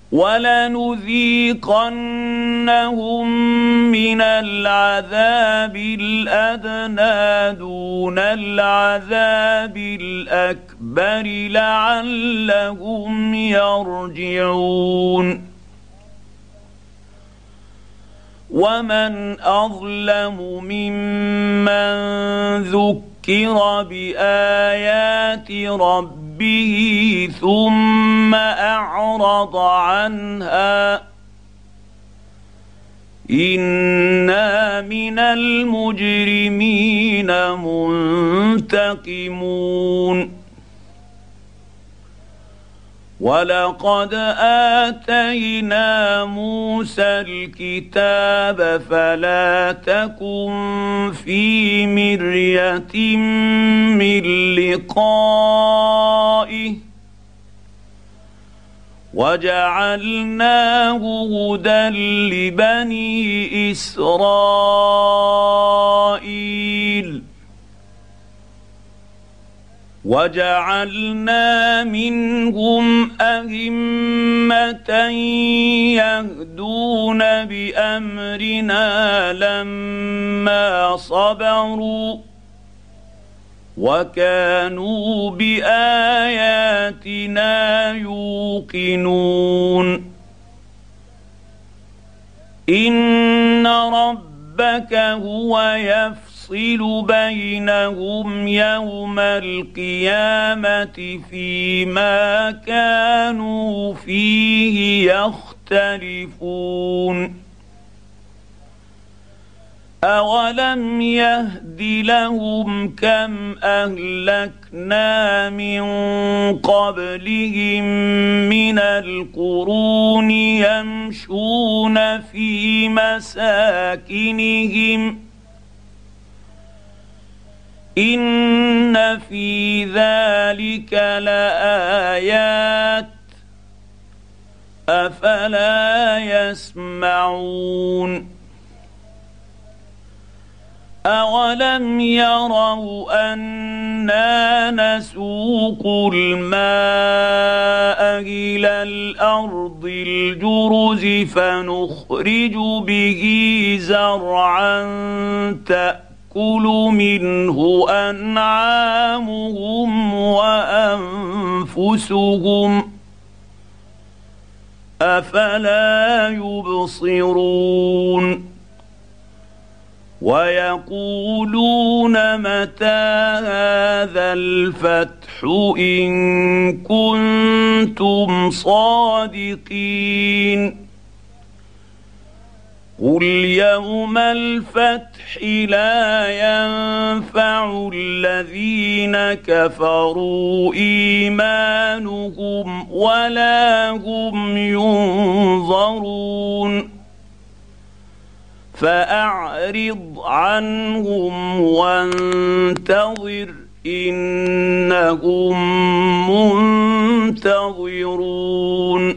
ولنذيقنهم من العذاب الأدنى دون العذاب الأكبر لعلهم يرجعون. ومن أظلم ممن ذكر بآيات ربه ثم أعرض عنها إنا من المجرمين منتقمون. ولقد آتينا موسى الكتاب فلا تكن في مرية من لقائه وجعلناه هدى لبني إسرائيل وجعلنا منهم أئمة يهدون بأمرنا لما صبروا وكانوا بآياتنا يوقنون. إن ربك هو يفصل بينهم يوم القيامة فيما كانوا فيه يختلفون. أولم يهد لهم كم أهلكنا من قبلهم من القرون يمشون في مساكنهم إن في ذلك لآيات أفلا يسمعون. أولم يروا أنا نسوق الماء إلى الأرض الجرز فنخرج به زرعا تأكل منه أنعامهم وأنفسهم أفلا يبصرون. ويقولون متى هذا الفتح إن كنتم صادقين. قل يوم الفتح لا ينفع الذين كفروا إيمانهم ولا هم ينظرون. فأعرض عنهم وانتظر إنهم منتظرون.